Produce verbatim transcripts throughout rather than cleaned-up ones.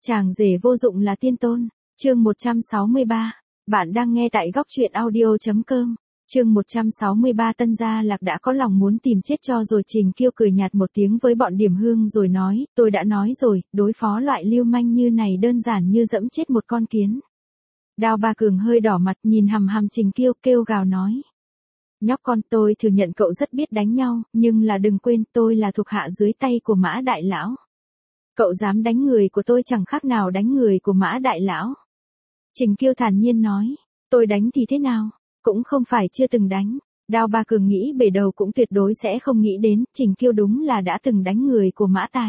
Chàng rể vô dụng là tiên tôn. Chương một trăm sáu mươi ba. Bạn đang nghe tại góc truyện audio chấm com. Chương một trăm sáu mươi ba. Tân Gia Lạc đã có lòng muốn tìm chết cho rồi. Trình Kiêu cười nhạt một tiếng với bọn Điểm Hương rồi nói, tôi đã nói rồi, đối phó loại lưu manh như này đơn giản như dẫm chết một con kiến. Đao Ba Cường hơi đỏ mặt nhìn hằm hằm Trình Kiêu kêu gào nói. Nhóc con, tôi thừa nhận cậu rất biết đánh nhau, nhưng là đừng quên tôi là thuộc hạ dưới tay của Mã Đại Lão. Cậu dám đánh người của tôi chẳng khác nào đánh người của Mã Đại Lão. Trình Kiêu thản nhiên nói, tôi đánh thì thế nào, cũng không phải chưa từng đánh. Đao Ba Cường nghĩ bể đầu cũng tuyệt đối sẽ không nghĩ đến, Trình Kiêu đúng là đã từng đánh người của Mã Tài.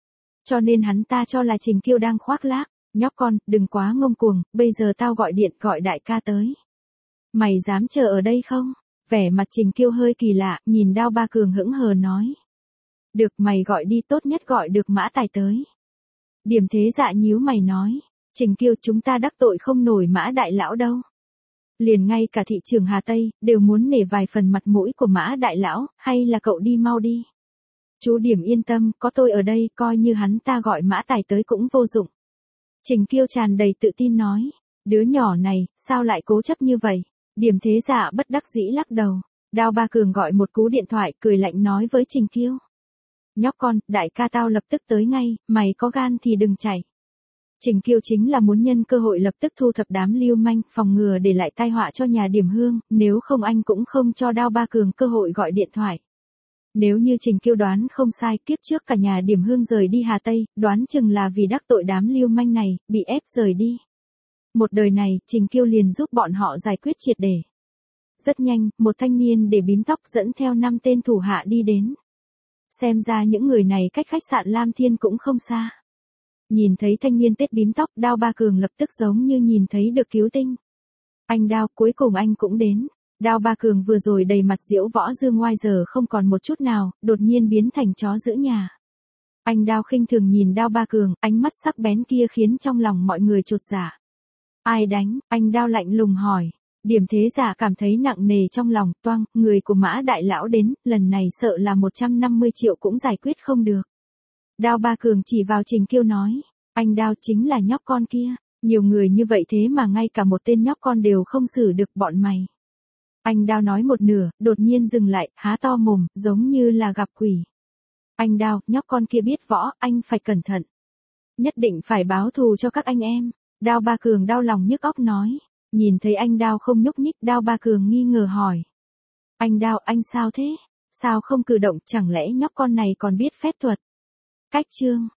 Cho nên hắn ta cho là Trình Kiêu đang khoác lác, nhóc con, đừng quá ngông cuồng, bây giờ tao gọi điện gọi đại ca tới. Mày dám chờ ở đây không? Vẻ mặt Trình Kiêu hơi kỳ lạ, nhìn Đao Ba Cường hững hờ nói. Được, mày gọi đi, tốt nhất gọi được Mã Tài tới. Điểm Thế Dạ nhíu mày nói, Trình Kiêu, chúng ta đắc tội không nổi Mã Đại Lão đâu. Liền ngay cả thị trường Hà Tây, đều muốn nể vài phần mặt mũi của Mã Đại Lão, hay là cậu đi mau đi. Chú Điểm yên tâm, có tôi ở đây, coi như hắn ta gọi Mã Tài tới cũng vô dụng. Trình Kiêu tràn đầy tự tin nói, đứa nhỏ này, sao lại cố chấp như vậy? Điểm Thế Dạ bất đắc dĩ lắc đầu. Đao Ba Cường gọi một cú điện thoại, cười lạnh nói với Trình Kiêu. Nhóc con, đại ca tao lập tức tới ngay, mày có gan thì đừng chạy. Trình Kiêu chính là muốn nhân cơ hội lập tức thu thập đám lưu manh, phòng ngừa để lại tai họa cho nhà Điểm Hương, nếu không anh cũng không cho Đao Ba Cường cơ hội gọi điện thoại. Nếu như Trình Kiêu đoán không sai, kiếp trước cả nhà Điểm Hương rời đi Hà Tây, đoán chừng là vì đắc tội đám lưu manh này, bị ép rời đi. Một đời này, Trình Kiêu liền giúp bọn họ giải quyết triệt để. Rất nhanh, một thanh niên để bím tóc dẫn theo năm tên thủ hạ đi đến. Xem ra những người này cách khách sạn Lam Thiên cũng không xa. Nhìn thấy thanh niên tết bím tóc, Đao Ba Cường lập tức giống như nhìn thấy được cứu tinh. Anh Đao, cuối cùng anh cũng đến. Đao Ba Cường vừa rồi đầy mặt diễu võ dương ngoai giờ không còn một chút nào, đột nhiên biến thành chó giữ nhà. Anh Đao khinh thường nhìn Đao Ba Cường, ánh mắt sắc bén kia khiến trong lòng mọi người chột dạ. Ai đánh? Anh Đao lạnh lùng hỏi. Điểm Thế Dạ cảm thấy nặng nề trong lòng, toang, người của Mã Đại Lão đến, lần này sợ là một trăm năm mươi triệu cũng giải quyết không được. Đao Ba Cường chỉ vào Trình Kiêu nói, anh Đao chính là nhóc con kia, nhiều người như vậy thế mà ngay cả một tên nhóc con đều không xử được bọn mày. Anh Đao nói một nửa, đột nhiên dừng lại, há to mồm, giống như là gặp quỷ. Anh Đao, nhóc con kia biết võ, anh phải cẩn thận. Nhất định phải báo thù cho các anh em. Đao Ba Cường đau lòng nhức óc nói. Nhìn thấy anh Đao không nhúc nhích, Đao Ba Cường nghi ngờ hỏi. Anh Đao, anh sao thế? Sao không cử động, chẳng lẽ nhóc con này còn biết phép thuật? Cách chương.